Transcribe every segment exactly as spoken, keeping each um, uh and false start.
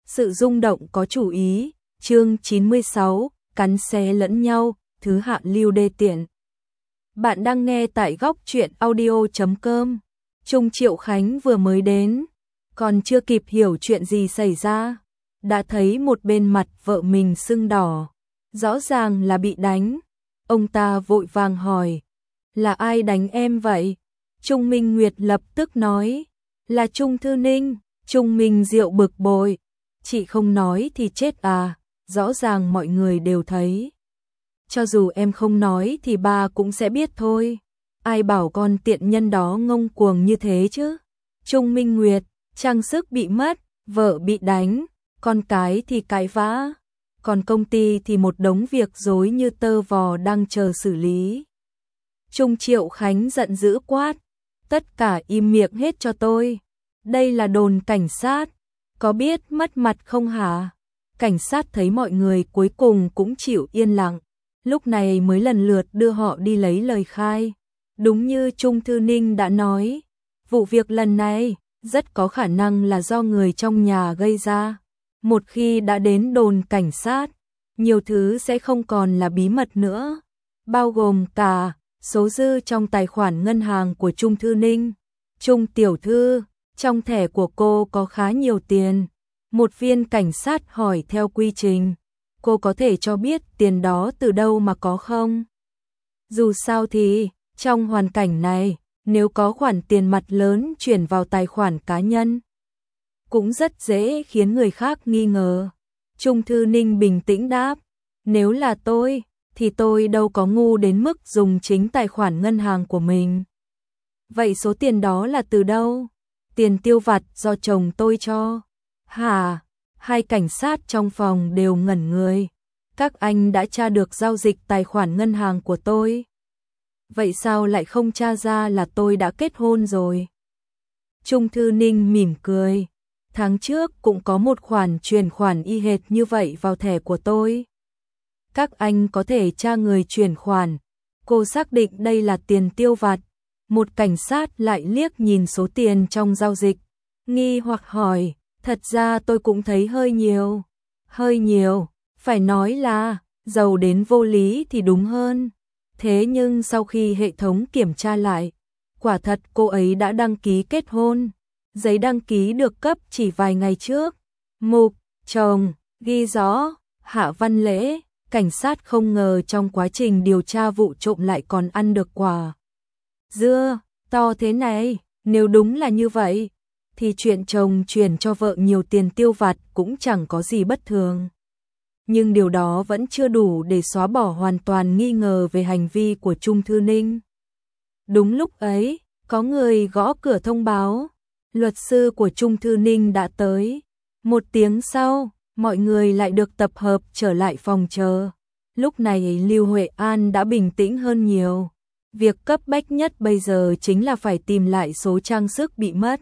Sự rung động có chủ ý, chương chín mươi sáu, cắn xé lẫn nhau, thứ hạ lưu đê tiện. Bạn đang nghe tại góc truyện audio chấm com. Trung Triệu Khánh vừa mới đến, còn chưa kịp hiểu chuyện gì xảy ra, đã thấy một bên mặt vợ mình sưng đỏ, rõ ràng là bị đánh. Ông ta vội vàng hỏi, là ai đánh em vậy? Trung Minh Nguyệt lập tức nói, là Trung Thư Ninh. Trung Minh Diệu bực bội, chị không nói thì chết à, rõ ràng mọi người đều thấy. Cho dù em không nói thì ba cũng sẽ biết thôi, ai bảo con tiện nhân đó ngông cuồng như thế chứ. Trung Minh Nguyệt, trang sức bị mất, vợ bị đánh, con cái thì cãi vã, còn công ty thì một đống việc rối như tơ vò đang chờ xử lý. Trung Triệu Khánh giận dữ quát, tất cả im miệng hết cho tôi. Đây là đồn cảnh sát, có biết mất mặt không hả? Cảnh sát thấy mọi người cuối cùng cũng chịu yên lặng, lúc này mới lần lượt đưa họ đi lấy lời khai. Đúng như Trung Thư Ninh đã nói, vụ việc lần này rất có khả năng là do người trong nhà gây ra. Một khi đã đến đồn cảnh sát, nhiều thứ sẽ không còn là bí mật nữa, bao gồm cả số dư trong tài khoản ngân hàng của Trung Thư Ninh. Trung tiểu thư, trong thẻ của cô có khá nhiều tiền. Một viên cảnh sát hỏi theo quy trình, cô có thể cho biết tiền đó từ đâu mà có không? Dù sao thì, trong hoàn cảnh này, nếu có khoản tiền mặt lớn chuyển vào tài khoản cá nhân, cũng rất dễ khiến người khác nghi ngờ. Trung Thư Ninh bình tĩnh đáp, nếu là tôi, thì tôi đâu có ngu đến mức dùng chính tài khoản ngân hàng của mình. Vậy số tiền đó là từ đâu? Tiền tiêu vặt do chồng tôi cho. Hả? Hai cảnh sát trong phòng đều ngẩn người. Các anh đã tra được giao dịch tài khoản ngân hàng của tôi. Vậy sao lại không tra ra là tôi đã kết hôn rồi? Trung Thư Ninh mỉm cười. Tháng trước cũng có một khoản chuyển khoản y hệt như vậy vào thẻ của tôi. Các anh có thể tra người chuyển khoản. Cô xác định đây là tiền tiêu vặt. Một cảnh sát lại liếc nhìn số tiền trong giao dịch, nghi hoặc hỏi, thật ra tôi cũng thấy hơi nhiều. Hơi nhiều, phải nói là, giàu đến vô lý thì đúng hơn. Thế nhưng sau khi hệ thống kiểm tra lại, quả thật cô ấy đã đăng ký kết hôn. Giấy đăng ký được cấp chỉ vài ngày trước. Mục, chồng, ghi rõ, Hạ Văn Lễ. Cảnh sát không ngờ trong quá trình điều tra vụ trộm lại còn ăn được quả dưa to thế này. Nếu đúng là như vậy, thì chuyện chồng chuyển cho vợ nhiều tiền tiêu vặt cũng chẳng có gì bất thường. Nhưng điều đó vẫn chưa đủ để xóa bỏ hoàn toàn nghi ngờ về hành vi của Trung Thư Ninh. Đúng lúc ấy, có người gõ cửa thông báo, luật sư của Trung Thư Ninh đã tới. Một tiếng sau, mọi người lại được tập hợp trở lại phòng chờ. Lúc này Lưu Huệ An đã bình tĩnh hơn nhiều. Việc cấp bách nhất bây giờ chính là phải tìm lại số trang sức bị mất.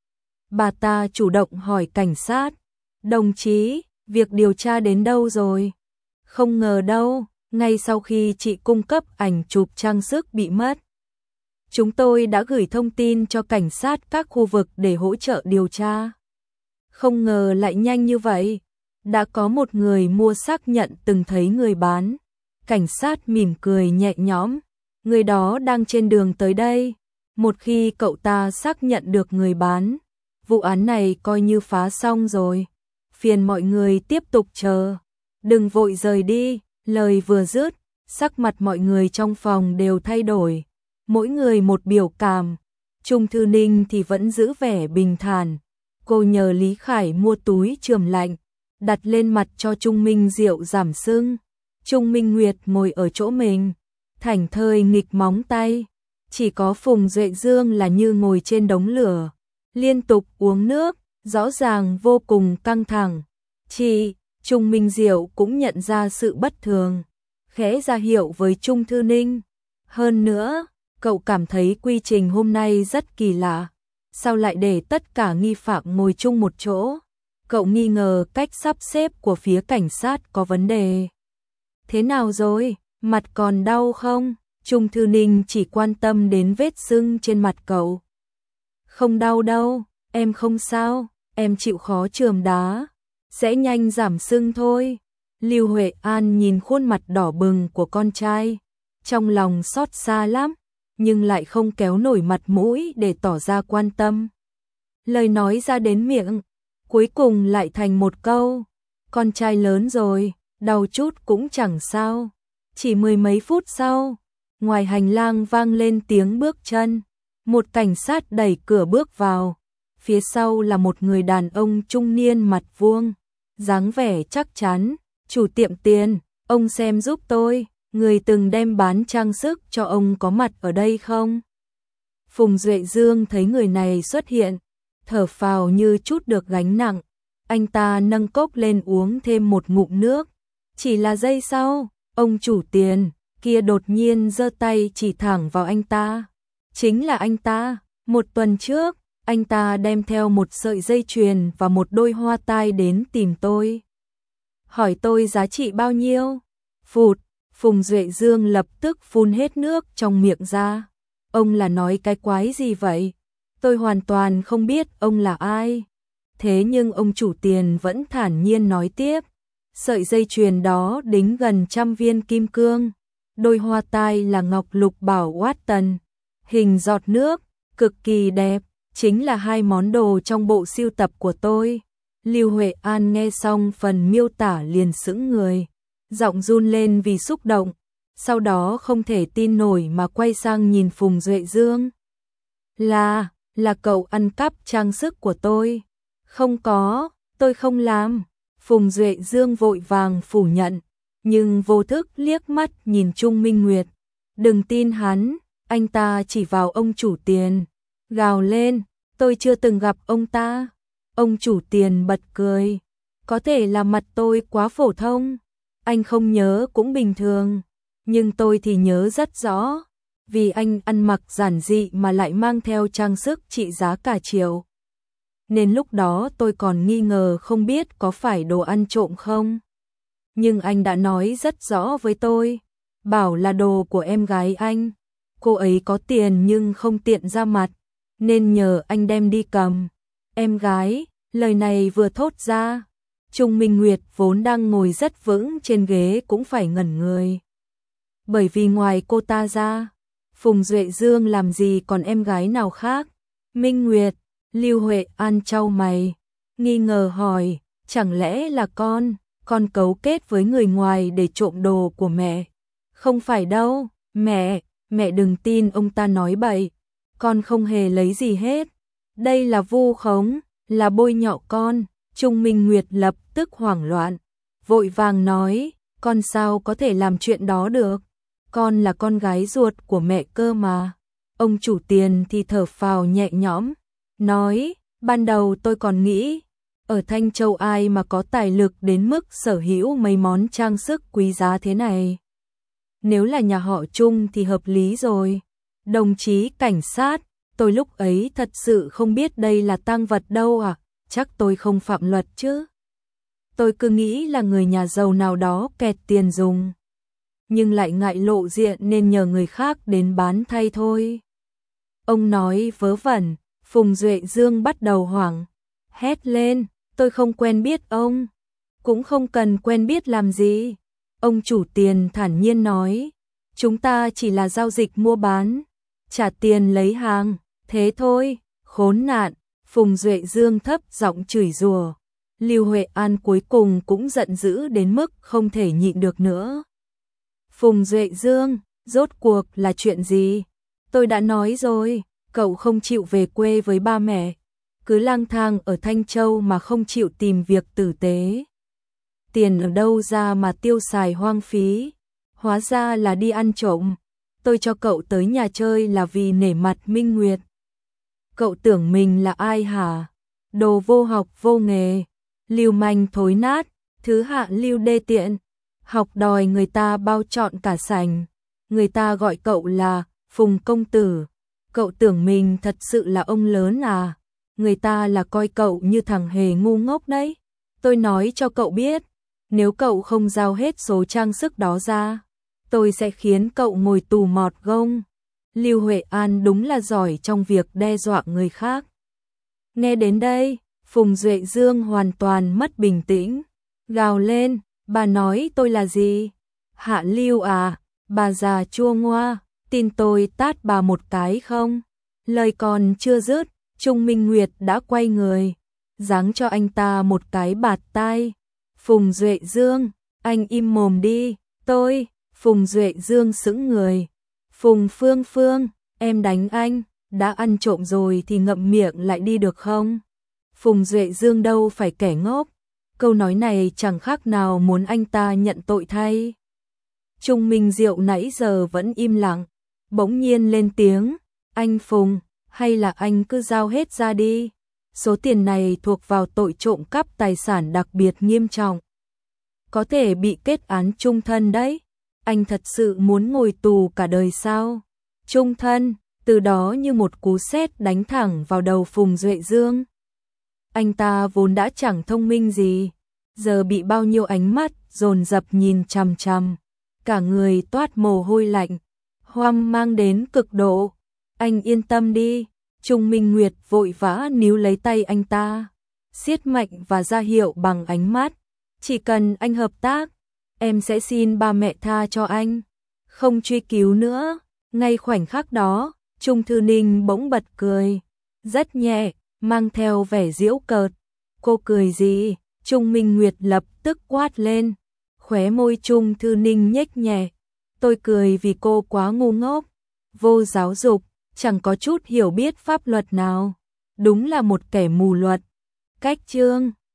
Bà ta chủ động hỏi cảnh sát, đồng chí, việc điều tra đến đâu rồi? Không ngờ đâu, ngay sau khi chị cung cấp ảnh chụp trang sức bị mất, chúng tôi đã gửi thông tin cho cảnh sát các khu vực để hỗ trợ điều tra. Không ngờ lại nhanh như vậy, đã có một người mua xác nhận từng thấy người bán. Cảnh sát mỉm cười nhẹ nhõm, người đó đang trên đường tới đây. Một khi cậu ta xác nhận được người bán, vụ án này coi như phá xong rồi. Phiền mọi người tiếp tục chờ, đừng vội rời đi. Lời vừa dứt, sắc mặt mọi người trong phòng đều thay đổi, mỗi người một biểu cảm. Trung Thư Ninh thì vẫn giữ vẻ bình thản. Cô nhờ Lý Khải mua túi chườm lạnh, đặt lên mặt cho Trung Minh Diệu giảm sưng. Trung Minh Nguyệt ngồi ở chỗ mình, thảnh thơi nghịch móng tay. Chỉ có Phùng Duệ Dương là như ngồi trên đống lửa, liên tục uống nước, rõ ràng vô cùng căng thẳng. Chị, Trung Minh Diệu cũng nhận ra sự bất thường, khẽ ra hiệu với Trung Thư Ninh. Hơn nữa, cậu cảm thấy quy trình hôm nay rất kỳ lạ. Sao lại để tất cả nghi phạm ngồi chung một chỗ? Cậu nghi ngờ cách sắp xếp của phía cảnh sát có vấn đề. Thế nào rồi? Mặt còn đau không? Trung Thư Ninh chỉ quan tâm đến vết sưng trên mặt cậu. Không đau đâu, em không sao, em chịu khó chườm đá. sẽ nhanh giảm sưng thôi. Lưu Huệ An nhìn khuôn mặt đỏ bừng của con trai, trong lòng xót xa lắm, nhưng lại không kéo nổi mặt mũi để tỏ ra quan tâm. Lời nói ra đến miệng, cuối cùng lại thành một câu, con trai lớn rồi, đau chút cũng chẳng sao. Chỉ mười mấy phút sau, ngoài hành lang vang lên tiếng bước chân, một cảnh sát đẩy cửa bước vào, phía sau là một người đàn ông trung niên mặt vuông, dáng vẻ chắc chắn, chủ tiệm tiền, ông xem giúp tôi, người từng đem bán trang sức cho ông có mặt ở đây không? Phùng Duệ Dương thấy người này xuất hiện, thở phào như chút được gánh nặng, anh ta nâng cốc lên uống thêm một ngụm nước, chỉ là giây sau, ông chủ tiền kia đột nhiên giơ tay chỉ thẳng vào anh ta. Chính là anh ta, một tuần trước, anh ta đem theo một sợi dây chuyền và một đôi hoa tai đến tìm tôi. Hỏi tôi giá trị bao nhiêu? Phụt, Phùng Duệ Dương lập tức phun hết nước trong miệng ra. Ông là nói cái quái gì vậy? Tôi hoàn toàn không biết ông là ai. Thế nhưng ông chủ tiền vẫn thản nhiên nói tiếp. Sợi dây chuyền đó đính gần trăm viên kim cương. Đôi hoa tai là ngọc lục bảo Watton. Hình giọt nước, cực kỳ đẹp. Chính là hai món đồ trong bộ sưu tập của tôi. Lưu Huệ An nghe xong phần miêu tả liền sững người. Giọng run lên vì xúc động. Sau đó không thể tin nổi mà quay sang nhìn Phùng Duệ Dương. Là, là cậu ăn cắp trang sức của tôi. Không có, tôi không làm. Phùng Duệ Dương vội vàng phủ nhận, nhưng vô thức liếc mắt nhìn Trung Minh Nguyệt. Đừng tin hắn, anh ta chỉ vào ông chủ tiền. Gào lên, tôi chưa từng gặp ông ta. Ông chủ tiền bật cười. Có thể là mặt tôi quá phổ thông. Anh không nhớ cũng bình thường. Nhưng tôi thì nhớ rất rõ. Vì anh ăn mặc giản dị mà lại mang theo trang sức trị giá cả triệu. Nên lúc đó tôi còn nghi ngờ không biết có phải đồ ăn trộm không. Nhưng anh đã nói rất rõ với tôi. Bảo là đồ của em gái anh. Cô ấy có tiền nhưng không tiện ra mặt. Nên nhờ anh đem đi cầm. Em gái, lời này vừa thốt ra. Trung Minh Nguyệt vốn đang ngồi rất vững trên ghế cũng phải ngẩn người. Bởi vì ngoài cô ta ra, Phùng Duệ Dương làm gì còn em gái nào khác. Minh Nguyệt, Lưu Huệ An chau mày, nghi ngờ hỏi, chẳng lẽ là con, con cấu kết với người ngoài để trộm đồ của mẹ? Không phải đâu, mẹ, mẹ đừng tin ông ta nói bậy, con không hề lấy gì hết. Đây là vu khống, là bôi nhọ con. Trung Minh Nguyệt lập tức hoảng loạn, vội vàng nói, con sao có thể làm chuyện đó được, con là con gái ruột của mẹ cơ mà. Ông chủ tiền thì thở phào nhẹ nhõm, nói, ban đầu tôi còn nghĩ, ở Thanh Châu ai mà có tài lực đến mức sở hữu mấy món trang sức quý giá thế này. Nếu là nhà họ Trung thì hợp lý rồi. Đồng chí cảnh sát, tôi lúc ấy thật sự không biết đây là tang vật đâu à. Chắc tôi không phạm luật chứ. Tôi cứ nghĩ là người nhà giàu nào đó kẹt tiền dùng. Nhưng lại ngại lộ diện nên nhờ người khác đến bán thay thôi. Ông nói vớ vẩn, Phùng Duệ Dương bắt đầu hoảng. Hét lên, tôi không quen biết ông. Cũng không cần quen biết làm gì. Ông chủ tiền thản nhiên nói. Chúng ta chỉ là giao dịch mua bán. Trả tiền lấy hàng, thế thôi, khốn nạn. Phùng Duệ Dương thấp giọng chửi rủa. Lưu Huệ An cuối cùng cũng giận dữ đến mức không thể nhịn được nữa. Phùng Duệ Dương, rốt cuộc là chuyện gì? Tôi đã nói rồi, cậu không chịu về quê với ba mẹ, cứ lang thang ở Thanh Châu mà không chịu tìm việc tử tế. Tiền ở đâu ra mà tiêu xài hoang phí? Hóa ra là đi ăn trộm. Tôi cho cậu tới nhà chơi là vì nể mặt Minh Nguyệt. Cậu tưởng mình là ai hả? Đồ vô học vô nghề, lưu manh thối nát, thứ hạ lưu đê tiện, học đòi người ta bao trọn cả sành. Người ta gọi cậu là Phùng công tử. Cậu tưởng mình thật sự là ông lớn à? Người ta là coi cậu như thằng hề ngu ngốc đấy. Tôi nói cho cậu biết, nếu cậu không giao hết số trang sức đó ra, tôi sẽ khiến cậu ngồi tù mọt gông. Lưu Huệ An đúng là giỏi trong việc đe dọa người khác. Nghe đến đây, Phùng Duệ Dương hoàn toàn mất bình tĩnh, gào lên, bà nói tôi là gì? Hạ Lưu à, bà già chua ngoa, tin tôi tát bà một cái không? Lời còn chưa dứt, Trung Minh Nguyệt đã quay người, giáng cho anh ta một cái bạt tai. Phùng Duệ Dương, anh im mồm đi, tôi, Phùng Duệ Dương sững người. Phùng Phương Phương, em đánh anh, đã ăn trộm rồi thì ngậm miệng lại đi được không? Phùng Duệ Dương đâu phải kẻ ngốc, câu nói này chẳng khác nào muốn anh ta nhận tội thay. Trung Minh Diệu nãy giờ vẫn im lặng, bỗng nhiên lên tiếng, anh Phùng, hay là anh cứ giao hết ra đi, số tiền này thuộc vào tội trộm cắp tài sản đặc biệt nghiêm trọng, có thể bị kết án chung thân đấy, anh thật sự muốn ngồi tù cả đời sao? Chung thân, từ đó như một cú sét đánh thẳng vào đầu Phùng Duệ Dương. Anh ta vốn đã chẳng thông minh gì, giờ bị bao nhiêu ánh mắt dồn dập nhìn chằm chằm, cả người toát mồ hôi lạnh, hoang mang đến cực độ. Anh yên tâm đi, Trung Minh Nguyệt vội vã níu lấy tay anh ta, siết mạnh và ra hiệu bằng ánh mắt, chỉ cần anh hợp tác, em sẽ xin ba mẹ tha cho anh, không truy cứu nữa. Ngay khoảnh khắc đó, Trung Thư Ninh bỗng bật cười, rất nhẹ, mang theo vẻ giễu cợt. Cô cười gì? Trung Minh Nguyệt lập tức quát lên. Khóe môi Trung Thư Ninh nhếch nhẹ. Tôi cười vì cô quá ngu ngốc, vô giáo dục, chẳng có chút hiểu biết pháp luật nào. Đúng là một kẻ mù luật. Cách chương